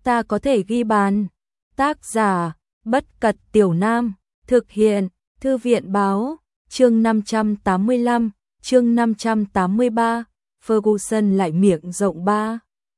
ta có thể ghi bàn. Tác giả, Bất Cật Tiểu Nam, thực hiện, Thư viện báo, chương 585, chương 583, Ferguson lại miệng rộng ba.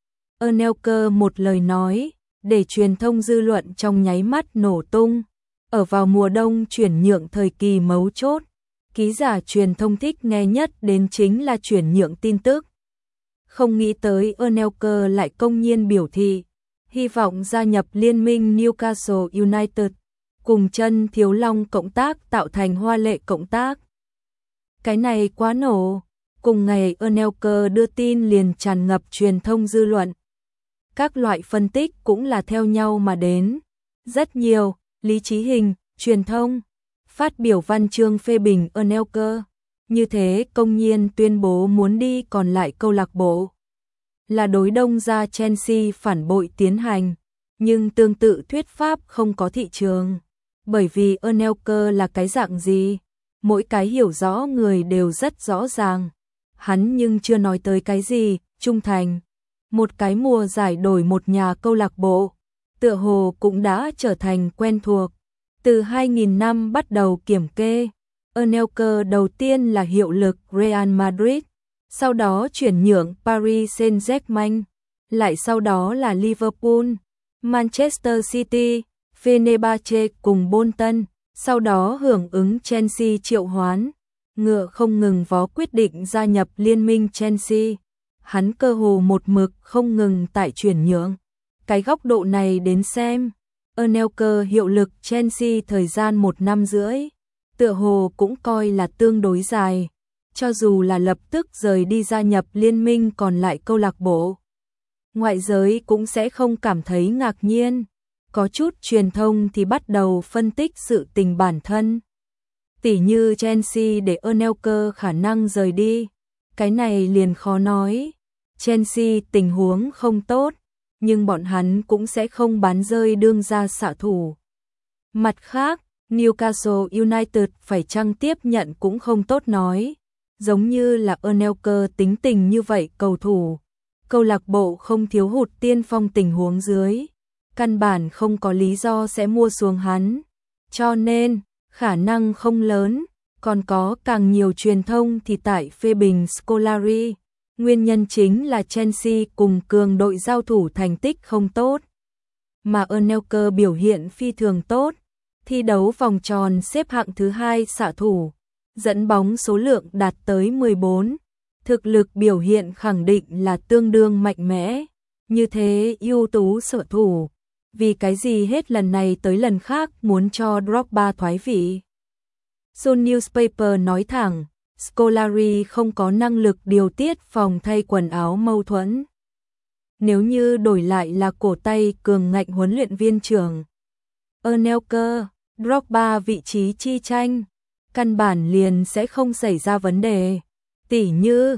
Anelka một lời nói, để truyền thông dư luận trong nháy mắt nổ tung. Ở vào mùa đông chuyển nhượng thời kỳ mấu chốt, ký giả truyền thông thích nghe nhất đến chính là chuyển nhượng tin tức. Không nghĩ tới Anelka lại công nhiên biểu thị, hy vọng gia nhập liên minh Newcastle United, cùng chân Thiếu Long cộng tác tạo thành hoa lệ cộng tác. Cái này quá nổ, cùng ngày Anelka đưa tin liền tràn ngập truyền thông dư luận. Các loại phân tích cũng là theo nhau mà đến. Rất nhiều, Lý Chí Hình, truyền thông, phát biểu văn chương phê bình Anelka. Như thế công nhiên tuyên bố muốn đi còn lại câu lạc bộ. Là đối đông ra Chelsea phản bội tiến hành. Nhưng tương tự thuyết pháp không có thị trường. Bởi vì Anelka là cái dạng gì? Mỗi cái hiểu rõ người đều rất rõ ràng. Hắn nhưng chưa nói tới cái gì, trung thành. Một cái mùa giải đổi một nhà câu lạc bộ, tựa hồ cũng đã trở thành quen thuộc. Từ 2000 năm bắt đầu kiểm kê, Anelka đầu tiên là hiệu lực Real Madrid, sau đó chuyển nhượng Paris Saint-Germain, lại sau đó là Liverpool, Manchester City, Fenerbahce cùng Bolton, sau đó hưởng ứng Chelsea triệu hoán, ngựa không ngừng vó quyết định gia nhập liên minh Chelsea. Hắn cơ hồ một mực không ngừng tại chuyển nhượng. Cái góc độ này đến xem, Anelka hiệu lực Chelsea thời gian 1 năm rưỡi, tựa hồ cũng coi là tương đối dài, cho dù là lập tức rời đi gia nhập liên minh còn lại câu lạc bộ. Ngoại giới cũng sẽ không cảm thấy ngạc nhiên, có chút truyền thông thì bắt đầu phân tích sự tình bản thân. Tỉ như Chelsea để Anelka khả năng rời đi, cái này liền khó nói. Chelsea tình huống không tốt, nhưng bọn hắn cũng sẽ không bán rơi đương gia xạ thủ. Mặt khác, Newcastle United phải chăng tiếp nhận cũng không tốt nói. Giống như là Anelka tính tình như vậy cầu thủ, câu lạc bộ không thiếu hụt tiên phong tình huống dưới, căn bản không có lý do sẽ mua xuống hắn. Cho nên, khả năng không lớn, còn có càng nhiều truyền thông thì tại phê bình Scolari. Nguyên nhân chính là Chelsea cùng cường đội giao thủ thành tích không tốt. Mà Anelka biểu hiện phi thường tốt, thi đấu vòng tròn xếp hạng thứ 2 xạ thủ, dẫn bóng số lượng đạt tới 14. Thực lực biểu hiện khẳng định là tương đương mạnh mẽ. Như thế ưu tú xạ thủ, vì cái gì hết lần này tới lần khác muốn cho Drogba thoái vị. Sun Newspaper nói thẳng, Scolari không có năng lực điều tiết phòng thay quần áo mâu thuẫn. Nếu như đổi lại là cổ tay cường ngạnh huấn luyện viên trưởng Anelka, Drogba vị trí chi tranh, căn bản liền sẽ không xảy ra vấn đề. Tỉ như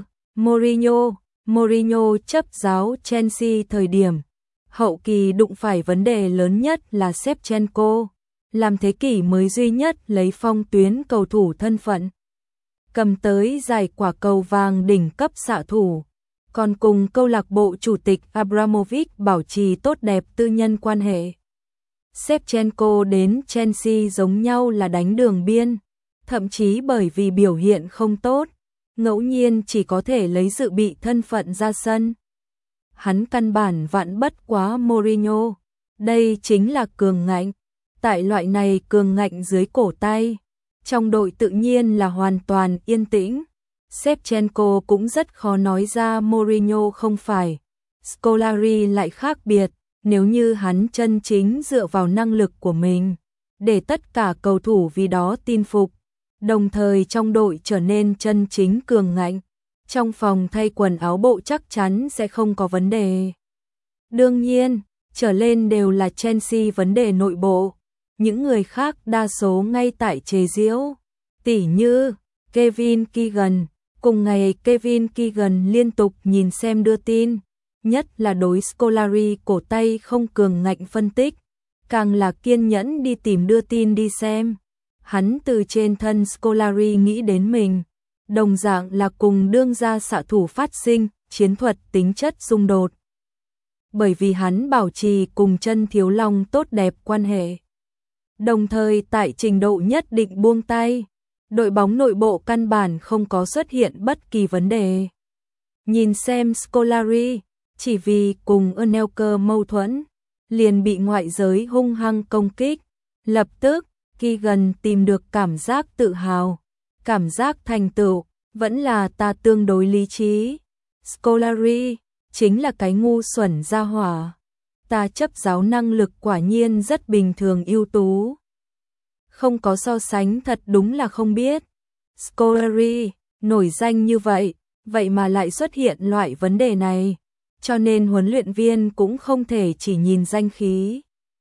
Mourinho chấp giáo Chelsea thời điểm hậu kỳ đụng phải vấn đề lớn nhất là Shevchenko, làm thế kỷ mới duy nhất lấy phong tuyến cầu thủ thân phận, cầm tới giải quả cầu vàng đỉnh cấp xạ thủ, còn cùng câu lạc bộ chủ tịch Abramovich bảo trì tốt đẹp tư nhân quan hệ. Shevchenko đến Chelsea giống nhau là đánh đường biên, thậm chí bởi vì biểu hiện không tốt, ngẫu nhiên chỉ có thể lấy dự bị thân phận ra sân. Hắn căn bản vạn bất quá Mourinho, đây chính là cường ngạnh. Tại loại này cường ngạnh dưới cổ tay, trong đội tự nhiên là hoàn toàn yên tĩnh. Shevchenko cũng rất khó nói ra Mourinho không phải. Scolari lại khác biệt, nếu như hắn chân chính dựa vào năng lực của mình, để tất cả cầu thủ vì đó tin phục, đồng thời trong đội trở nên chân chính cường ngạnh, trong phòng thay quần áo bộ chắc chắn sẽ không có vấn đề. Đương nhiên, trở lên đều là Chelsea vấn đề nội bộ. Những người khác đa số ngay tại chế giễu, tỉ như Kevin Keegan. Cùng ngày Kevin Keegan liên tục nhìn xem đưa tin, nhất là đối Scolari cổ tay không cường ngạnh phân tích, càng là kiên nhẫn đi tìm đưa tin đi xem. Hắn từ trên thân Scolari nghĩ đến mình, đồng dạng là cùng đương gia xạ thủ phát sinh chiến thuật tính chất xung đột. bởi vì hắn bảo trì cùng Chân Thiếu Long tốt đẹp quan hệ. Đồng thời tại trình độ nhất định buông tay, đội bóng nội bộ căn bản không có xuất hiện bất kỳ vấn đề. Nhìn xem Scolari, chỉ vì cùng Anelka mâu thuẫn, liền bị ngoại giới hung hăng công kích. Lập tức, Keegan tìm được cảm giác tự hào, cảm giác thành tựu, vẫn là ta tương đối lý trí. Scolari, chính là cái ngu xuẩn gia hỏa. Ta chấp giáo năng lực quả nhiên rất bình thường ưu tú. Không có so sánh thật đúng là không biết. Scolari, nổi danh như vậy, vậy mà lại xuất hiện loại vấn đề này. Cho nên huấn luyện viên cũng không thể chỉ nhìn danh khí.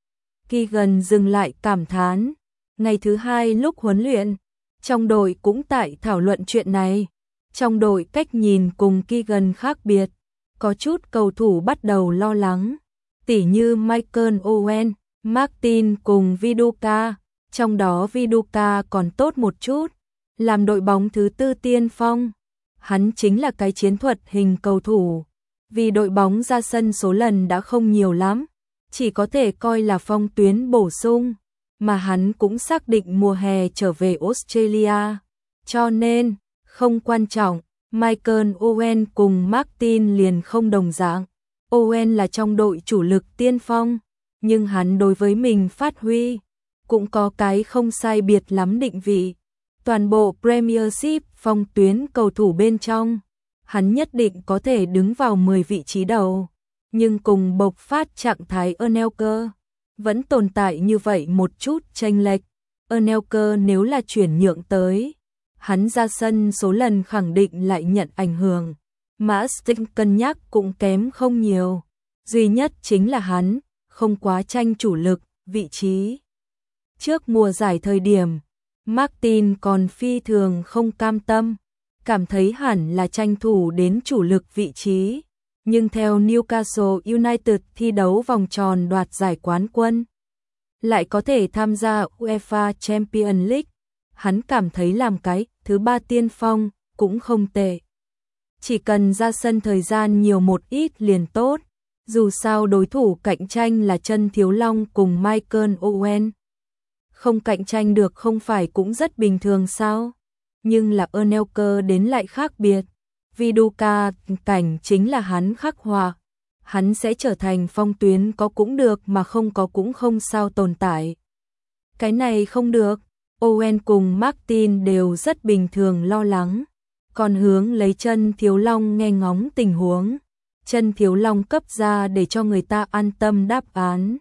Keegan dừng lại cảm thán. Ngày thứ hai lúc huấn luyện, trong đội cũng tại thảo luận chuyện này. Trong đội cách nhìn cùng Keegan khác biệt. Có chút cầu thủ bắt đầu lo lắng. Tỉ như Michael Owen, Martin cùng Viduka. Trong đó Viduka còn tốt một chút. Làm đội bóng thứ tư tiên phong. Hắn chính là cái chiến thuật hình cầu thủ. Vì đội bóng ra sân số lần đã không nhiều lắm. Chỉ có thể coi là phong tuyến bổ sung. Mà hắn cũng xác định mùa hè trở về Australia. Cho nên, không quan trọng, Michael Owen cùng Martin liền không đồng dạng. Owen là trong đội chủ lực tiên phong, nhưng hắn đối với mình phát huy, cũng có cái không sai biệt lắm định vị. Toàn bộ Premiership phong tuyến cầu thủ bên trong, hắn nhất định có thể đứng vào 10 vị trí đầu. Nhưng cùng bộc phát trạng thái Anelka, vẫn tồn tại như vậy một chút chênh lệch. Anelka nếu là chuyển nhượng tới, hắn ra sân số lần khẳng định lại nhận ảnh hưởng. Mà Sting cân nhắc cũng kém không nhiều. Duy nhất chính là hắn, không quá tranh chủ lực, vị trí. Trước mùa giải thời điểm, Martin còn phi thường không cam tâm, cảm thấy hẳn là tranh thủ đến chủ lực vị trí. Nhưng theo Newcastle United thi đấu vòng tròn đoạt giải quán quân, lại có thể tham gia UEFA Champions League, hắn cảm thấy làm cái thứ ba tiên phong cũng không tệ. Chỉ cần ra sân thời gian nhiều một ít liền tốt, dù sao đối thủ cạnh tranh là Chân Thiếu Long cùng Michael Owen. Không cạnh tranh được không phải cũng rất bình thường sao? Nhưng là Anelka đến lại khác biệt. Viduka cảnh chính là hắn khắc họa. Hắn sẽ trở thành phong tuyến có cũng được mà không có cũng không sao tồn tại. Cái này không được. Owen cùng Martin đều rất bình thường lo lắng. Còn hướng lấy Chân Thiếu Long nghe ngóng tình huống. Chân Thiếu Long cấp ra để cho người ta an tâm đáp án.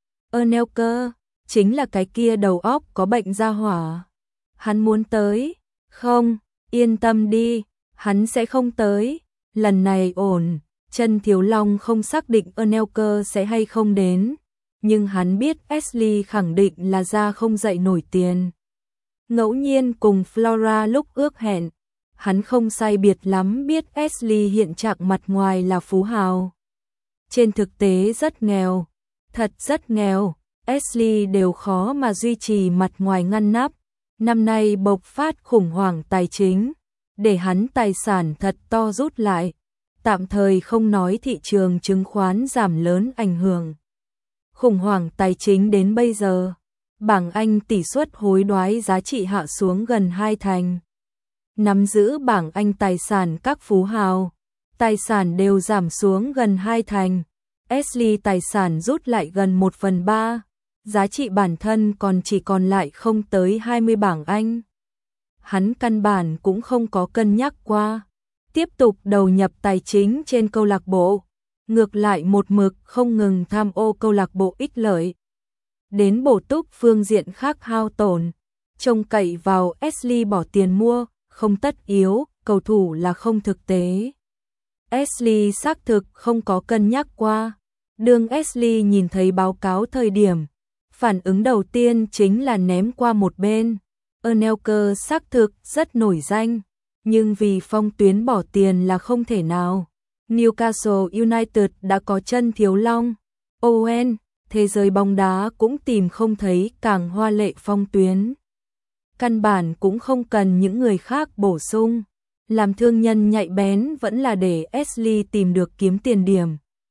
Anelka chính là cái kia đầu óc có bệnh gia hỏa. Hắn muốn tới. Không, yên tâm đi, hắn sẽ không tới. Lần này ổn. Chân Thiếu Long không xác định Anelka sẽ hay không đến. Nhưng hắn biết Ashley khẳng định là ra không dậy nổi tiền. Ngẫu nhiên cùng Flora lúc ước hẹn, hắn không sai biệt lắm biết Ashley hiện trạng mặt ngoài là phú hào. Trên thực tế rất nghèo, thật rất nghèo, Ashley đều khó mà duy trì mặt ngoài ngăn nắp. Năm nay bộc phát khủng hoảng tài chính, để hắn tài sản thật to rút lại. Tạm thời không nói thị trường chứng khoán giảm lớn ảnh hưởng. Khủng hoảng tài chính đến bây giờ, bảng Anh tỷ suất hối đoái giá trị hạ xuống gần 2 thành. Nắm giữ bảng Anh tài sản các phú hào, tài sản đều giảm xuống gần 2 thành. Ashley tài sản rút lại gần 1/3, giá trị bản thân còn chỉ còn lại không tới 20 bảng Anh. Hắn căn bản cũng không có cân nhắc qua tiếp tục đầu nhập tài chính trên câu lạc bộ, ngược lại một mực không ngừng tham ô câu lạc bộ ích lợi. Đến bổ túc phương diện khác hao tổn, trông cậy vào Ashley bỏ tiền mua, không tất yếu, cầu thủ là không thực tế. Ashley xác thực không có cân nhắc qua. Đương Ashley nhìn thấy báo cáo thời điểm, phản ứng đầu tiên chính là ném qua một bên. Anelka xác thực rất nổi danh, nhưng vì phong tuyến bỏ tiền là không thể nào. Newcastle United đã có Chân Thiếu Long, Owen, thế giới bóng đá cũng tìm không thấy càng hoa lệ phong tuyến. Căn bản cũng không cần những người khác bổ sung. Làm thương nhân nhạy bén vẫn là để Ashley tìm được kiếm tiền điểm.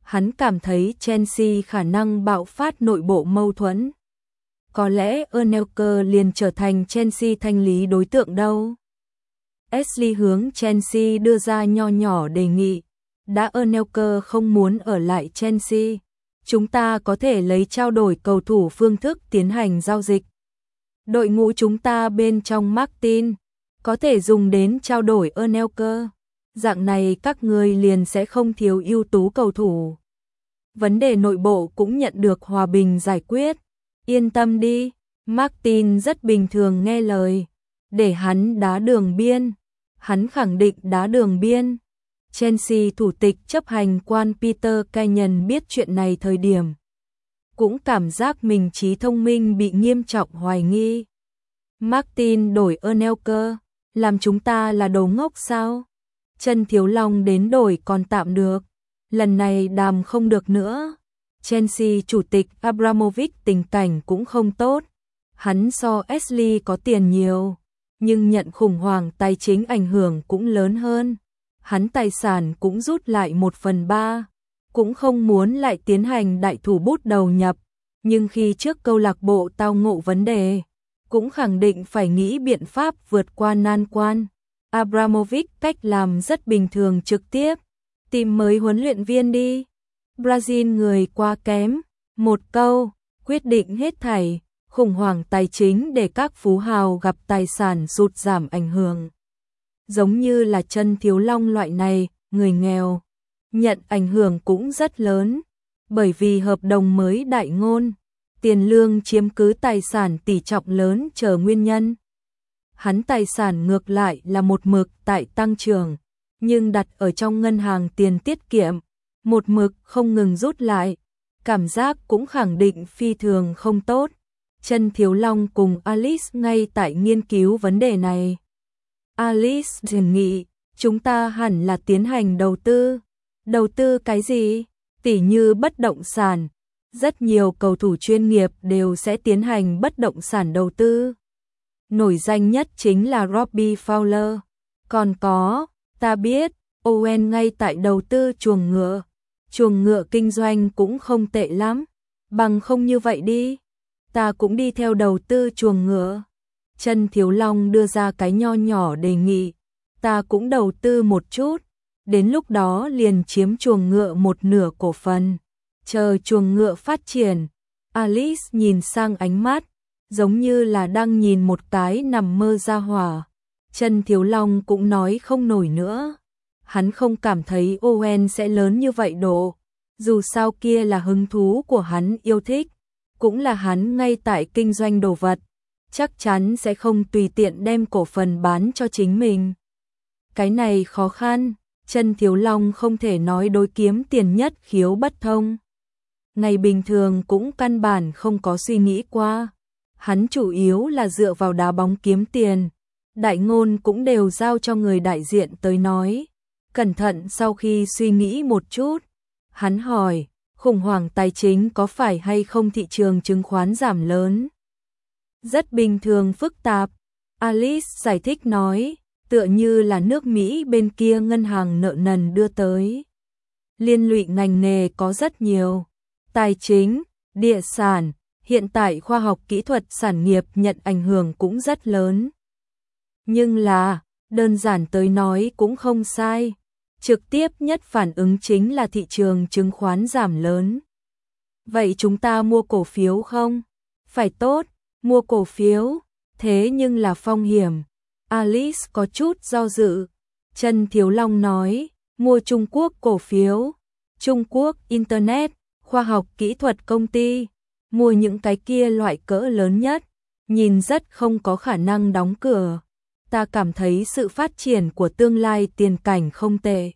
Hắn cảm thấy Chelsea khả năng bạo phát nội bộ mâu thuẫn. Có lẽ Anelka liền trở thành Chelsea thanh lý đối tượng đâu. Ashley hướng Chelsea đưa ra nho nhỏ đề nghị. Đã Anelka không muốn ở lại Chelsea, chúng ta có thể lấy trao đổi cầu thủ phương thức tiến hành giao dịch. Đội ngũ chúng ta bên trong Martin có thể dùng đến trao đổi Anelka. Dạng này các người liền sẽ không thiếu ưu tú cầu thủ. Vấn đề nội bộ cũng nhận được hòa bình giải quyết. Yên tâm đi, Martin rất bình thường nghe lời. Để hắn đá đường biên. Hắn khẳng định đá đường biên. Chelsea thủ tịch chấp hành quan Peter Kenyon biết chuyện này thời điểm. Cũng cảm giác mình trí thông minh bị nghiêm trọng hoài nghi. Martin đổi Anelka, làm chúng ta là đồ ngốc sao? Chân Thiếu Long đến đổi còn tạm được. Lần này đàm không được nữa. Chelsea chủ tịch Abramovich tình cảnh cũng không tốt. Hắn so Ashley có tiền nhiều, nhưng nhận khủng hoảng tài chính ảnh hưởng cũng lớn hơn. Hắn tài sản cũng rút lại 1/3, cũng không muốn lại tiến hành đại thủ bút đầu nhập. Nhưng khi trước câu lạc bộ tao ngộ vấn đề, cũng khẳng định phải nghĩ biện pháp vượt qua nan quan. Abramovich cách làm rất bình thường, trực tiếp tìm mới huấn luyện viên đi. Brazil người quá kém, một câu quyết định hết thảy. Khủng hoảng tài chính để các phú hào gặp tài sản sụt giảm ảnh hưởng. Giống như là Chân Thiếu Long loại này, người nghèo, nhận ảnh hưởng cũng rất lớn. Bởi vì hợp đồng mới đại ngôn, tiền lương chiếm cứ tài sản tỷ trọng lớn chờ nguyên nhân. Hắn tài sản ngược lại là một mực tại tăng trưởng, nhưng đặt ở trong ngân hàng tiền tiết kiệm, một mực không ngừng rút lại. Cảm giác cũng khẳng định phi thường không tốt. Chân Thiếu Long cùng Alice ngay tại nghiên cứu vấn đề này. Alice đề nghị, chúng ta hẳn là tiến hành đầu tư. Đầu tư cái gì? Tỉ như bất động sản. Rất nhiều cầu thủ chuyên nghiệp đều sẽ tiến hành bất động sản đầu tư. Nổi danh nhất chính là Robbie Fowler. Còn có, ta biết, Owen ngay tại đầu tư chuồng ngựa. Chuồng ngựa kinh doanh cũng không tệ lắm. Bằng không như vậy đi, ta cũng đi theo đầu tư chuồng ngựa. Chân Thiếu Long đưa ra cái nho nhỏ đề nghị. Ta cũng đầu tư một chút. Đến lúc đó liền chiếm chuồng ngựa một nửa cổ phần. Chờ chuồng ngựa phát triển. Alice nhìn sang ánh mắt, giống như là đang nhìn một cái nằm mơ ra hỏa. Chân Thiếu Long cũng nói không nổi nữa. Hắn không cảm thấy Owen sẽ lớn như vậy độ. Dù sao kia là hứng thú của hắn yêu thích. Cũng là hắn ngay tại kinh doanh đồ vật. Chắc chắn sẽ không tùy tiện đem cổ phần bán cho chính mình. Cái này khó khăn. Chân Thiếu Long không thể nói đối kiếm tiền nhất khiếu bất thông. Ngày bình thường cũng căn bản không có suy nghĩ qua. Hắn chủ yếu là dựa vào đá bóng kiếm tiền. Đại ngôn cũng đều giao cho người đại diện tới nói. Cẩn thận sau khi suy nghĩ một chút, hắn hỏi, khủng hoảng tài chính có phải hay không thị trường chứng khoán giảm lớn? Rất bình thường phức tạp. Alice giải thích nói, tựa như là nước Mỹ bên kia ngân hàng nợ nần đưa tới. Liên lụy ngành nghề có rất nhiều. Tài chính, địa sản, hiện tại khoa học kỹ thuật sản nghiệp nhận ảnh hưởng cũng rất lớn. Nhưng là, đơn giản tới nói cũng không sai. Trực tiếp nhất phản ứng chính là thị trường chứng khoán giảm lớn. Vậy chúng ta mua cổ phiếu không? Phải tốt, mua cổ phiếu, thế nhưng là phong hiểm. Alice có chút do dự. Chân Thiếu Long nói, mua Trung Quốc cổ phiếu, Trung Quốc Internet, khoa học kỹ thuật công ty, mua những cái kia loại cỡ lớn nhất, nhìn rất không có khả năng đóng cửa. Ta cảm thấy sự phát triển của tương lai tiền cảnh không tệ.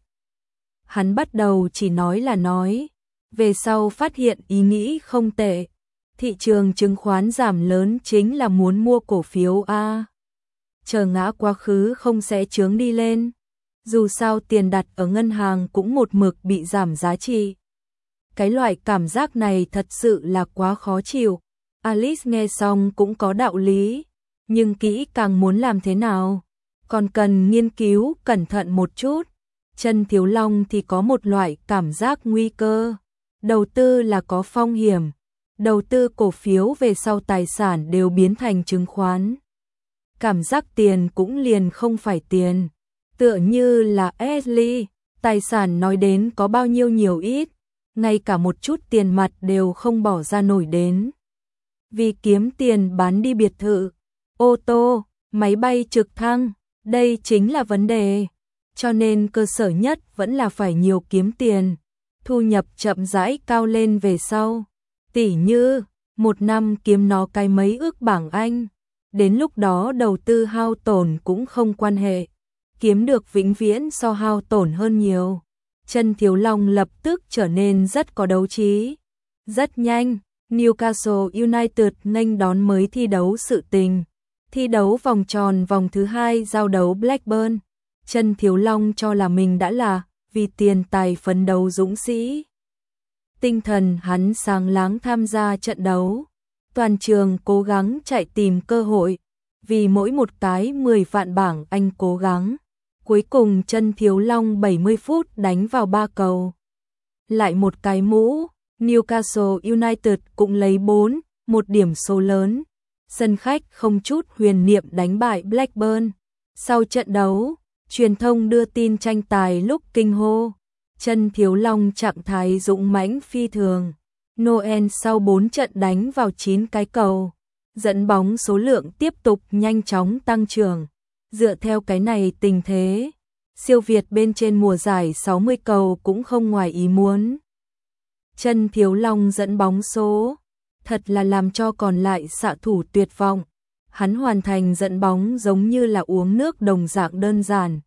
Hắn bắt đầu chỉ nói là nói, về sau phát hiện ý nghĩ không tệ. Thị trường chứng khoán giảm lớn chính là muốn mua cổ phiếu A. Chờ ngã quá khứ không sẽ chướng đi lên. Dù sao tiền đặt ở ngân hàng cũng một mực bị giảm giá trị. Cái loại cảm giác này thật sự là quá khó chịu. Alice nghe xong cũng có đạo lý, nhưng kỹ càng muốn làm thế nào, còn cần nghiên cứu cẩn thận một chút. Chân Thiếu Long thì có một loại cảm giác nguy cơ. Đầu tư là có phong hiểm. Đầu tư cổ phiếu về sau tài sản đều biến thành chứng khoán. Cảm giác tiền cũng liền không phải tiền. Tựa như là Ashley, tài sản nói đến có bao nhiêu nhiều ít, ngay cả một chút tiền mặt đều không bỏ ra nổi đến. Vì kiếm tiền bán đi biệt thự, ô tô, máy bay trực thăng, đây chính là vấn đề. Cho nên cơ sở nhất vẫn là phải nhiều kiếm tiền, thu nhập chậm rãi cao lên về sau. Tỉ như, một năm kiếm nó cái mấy ước bảng Anh, đến lúc đó đầu tư hao tổn cũng không quan hệ, kiếm được vĩnh viễn so hao tổn hơn nhiều. Chân Thiếu Long lập tức trở nên rất có đấu trí. Rất nhanh, Newcastle United nghênh đón mới thi đấu sự tình. Thi đấu vòng tròn vòng thứ 2 giao đấu Blackburn. Chân Thiếu Long cho là mình đã là vì tiền tài phấn đấu dũng sĩ. Tinh thần hắn sáng láng tham gia trận đấu. Toàn trường cố gắng chạy tìm cơ hội. Vì mỗi một cái 10 vạn bảng Anh cố gắng. Cuối cùng Chân Thiếu Long 70 phút đánh vào 3 cầu. Lại một cái mũ, Newcastle United cũng lấy 4, một điểm số lớn. Sân khách không chút huyền niệm đánh bại Blackburn. Sau trận đấu, truyền thông đưa tin tranh tài lúc kinh hô. Chân Thiếu Long trạng thái dũng mãnh phi thường. Noel sau 4 trận đánh vào 9 cái cầu. Dẫn bóng số lượng tiếp tục nhanh chóng tăng trưởng. Dựa theo cái này tình thế, siêu Việt bên trên mùa giải 60 cầu cũng không ngoài ý muốn. Chân Thiếu Long dẫn bóng số, thật là làm cho còn lại xạ thủ tuyệt vọng. Hắn hoàn thành dẫn bóng giống như là uống nước đồng dạng đơn giản.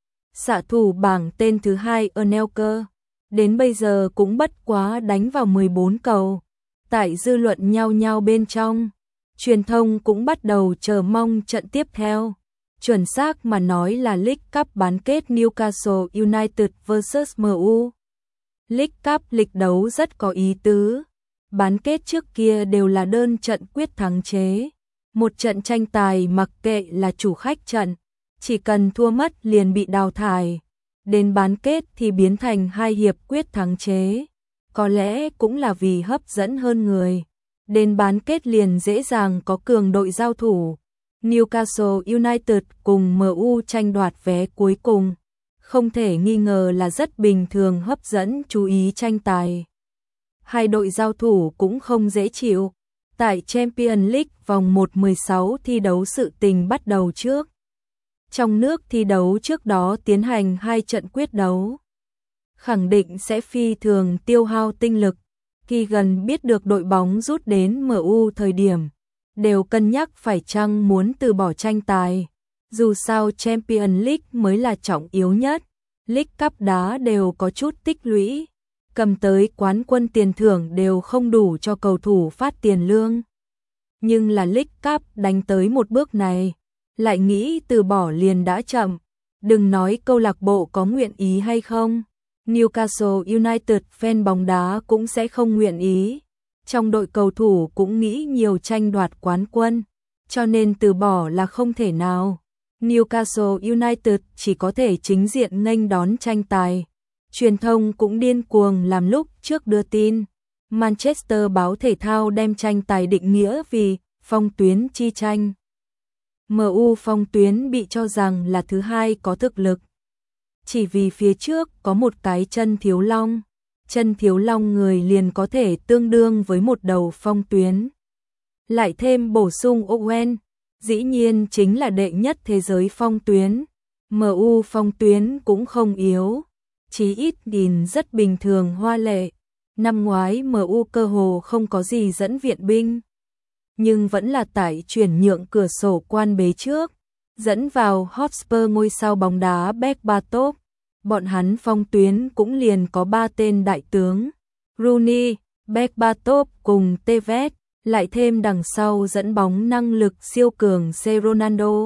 Xạ thủ bảng tên thứ 2 Anelka, đến bây giờ cũng bất quá đánh vào 14 cầu. Tại dư luận nhao nhao bên trong, truyền thông cũng bắt đầu chờ mong trận tiếp theo. Chuẩn xác mà nói là League Cup bán kết Newcastle United vs MU. League Cup lịch đấu rất có ý tứ. Bán kết trước kia đều là đơn trận quyết thắng chế. Một trận tranh tài mặc kệ là chủ khách trận, chỉ cần thua mất liền bị đào thải. Đến bán kết thì biến thành 2 hiệp quyết thắng chế. Có lẽ cũng là vì hấp dẫn hơn người. Đến bán kết liền dễ dàng có cường đội giao thủ. Newcastle United cùng MU tranh đoạt vé cuối cùng, không thể nghi ngờ là rất bình thường hấp dẫn chú ý tranh tài. Hai đội giao thủ cũng không dễ chịu. Tại Champions League vòng 1/16 thi đấu sự tình bắt đầu trước. Trong nước thi đấu trước đó tiến hành 2 trận quyết đấu. Khẳng định sẽ phi thường tiêu hao tinh lực. Khi gần biết được đội bóng rút đến MU thời điểm, đều cân nhắc phải chăng muốn từ bỏ tranh tài. Dù sao Champions League mới là trọng yếu nhất, League Cup đá đều có chút tích lũy, cầm tới quán quân tiền thưởng đều không đủ cho cầu thủ phát tiền lương. Nhưng là League Cup đánh tới một bước này, lại nghĩ từ bỏ liền đã chậm. Đừng nói câu lạc bộ có nguyện ý hay không, Newcastle United fan bóng đá cũng sẽ không nguyện ý. Trong đội cầu thủ cũng nghĩ nhiều tranh đoạt quán quân, cho nên từ bỏ là không thể nào. Newcastle United chỉ có thể chính diện nghênh đón tranh tài. Truyền thông cũng điên cuồng làm lúc trước đưa tin. Manchester báo thể thao đem tranh tài định nghĩa vì phong tuyến chi tranh. MU phong tuyến bị cho rằng là thứ 2 có thực lực. Chỉ vì phía trước có một cái Chân Thiếu Long. Chân Thiếu Long người liền có thể tương đương với một đầu phong tuyến. Lại thêm bổ sung Owen, dĩ nhiên chính là đệ nhất thế giới phong tuyến. MU phong tuyến cũng không yếu, chí ít nhìn rất bình thường hoa lệ. Năm ngoái MU cơ hồ không có gì dẫn viện binh, nhưng vẫn là tại chuyển nhượng cửa sổ quan bế trước, dẫn vào Hotspur ngôi sao bóng đá Berbatov. Bọn hắn phong tuyến cũng liền có 3 tên đại tướng, Rooney, Berbatov cùng Tevez, lại thêm đằng sau dẫn bóng năng lực siêu cường C. Ronaldo.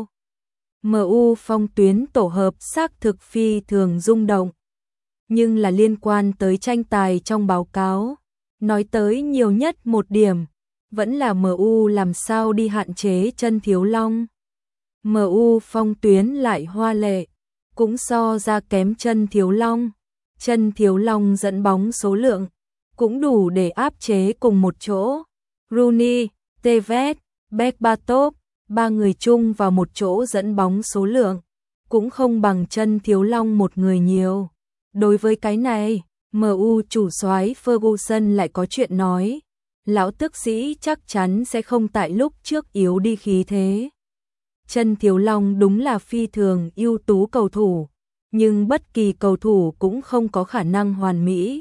MU phong tuyến tổ hợp xác thực phi thường rung động. Nhưng là liên quan tới tranh tài trong báo cáo, nói tới nhiều nhất một điểm, vẫn là MU làm sao đi hạn chế Chân Thiếu Long. MU phong tuyến lại hoa lệ, cũng so ra kém chân Thiếu Long. Chân Thiếu Long dẫn bóng số lượng cũng đủ để áp chế cùng một chỗ. Rooney, Tevez, Berbatov, ba người chung vào một chỗ dẫn bóng số lượng cũng không bằng chân Thiếu Long một người nhiều. Đối với cái này, MU chủ soái Ferguson lại có chuyện nói. Lão tước sĩ chắc chắn sẽ không tại lúc trước yếu đi khí thế. Chân Thiếu Long đúng là phi thường ưu tú cầu thủ, nhưng bất kỳ cầu thủ cũng không có khả năng hoàn mỹ.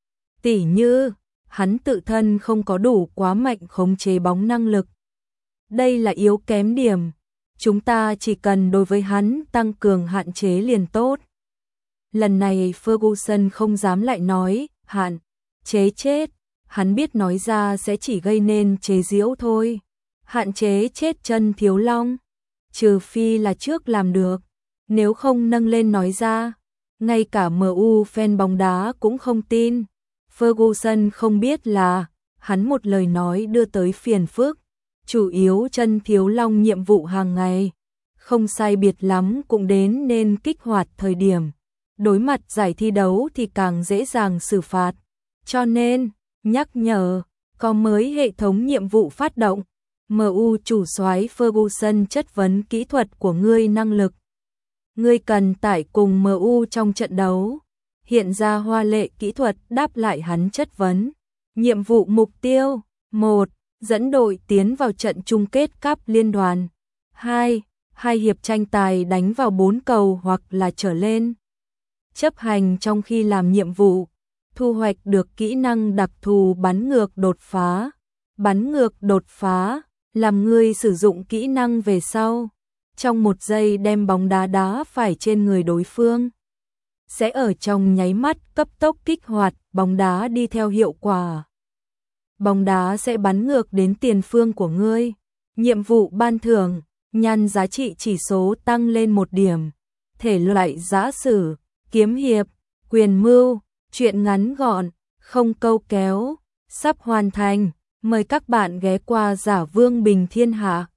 Tỉ như, hắn tự thân không có đủ quá mạnh khống chế bóng năng lực. Đây là yếu kém điểm, chúng ta chỉ cần đối với hắn tăng cường hạn chế liền tốt. Lần này Ferguson không dám lại nói, hạn chế chết, hắn biết nói ra sẽ chỉ gây nên chế giễu thôi. Hạn chế chết chân Thiếu Long, trừ phi là trước làm được, nếu không nâng lên nói ra, ngay cả MU fan bóng đá cũng không tin. Ferguson không biết là, hắn một lời nói đưa tới phiền phức, chủ yếu chân Thiếu Long nhiệm vụ hàng ngày, không sai biệt lắm cũng đến nên kích hoạt thời điểm. Đối mặt giải thi đấu thì càng dễ dàng xử phạt, cho nên, nhắc nhở, có mới hệ thống nhiệm vụ phát động. MU chủ soái Ferguson chất vấn kỹ thuật của ngươi năng lực. Ngươi cần tải cùng MU trong trận đấu. Hiện ra hoa lệ kỹ thuật đáp lại hắn chất vấn. Nhiệm vụ mục tiêu: 1. Dẫn đội tiến vào trận chung kết cúp liên đoàn. 2. 2 hiệp tranh tài đánh vào 4 cầu hoặc là trở lên. Chấp hành trong khi làm nhiệm vụ. Thu hoạch được kỹ năng đặc thù bắn ngược đột phá. Bắn ngược đột phá, làm ngươi sử dụng kỹ năng về sau. Trong 1 giây đem bóng đá phải trên người đối phương. Sẽ ở trong nháy mắt cấp tốc kích hoạt, bóng đá đi theo hiệu quả. Bóng đá sẽ bắn ngược đến tiền phương của ngươi. Nhiệm vụ ban thưởng, nhăn giá trị chỉ số tăng lên 1 điểm. Thể loại giã sử, kiếm hiệp, quyền mưu, truyện ngắn gọn, không câu kéo, sắp hoàn thành. Mời các bạn ghé qua Giả Vương Bình Thiên Hạ.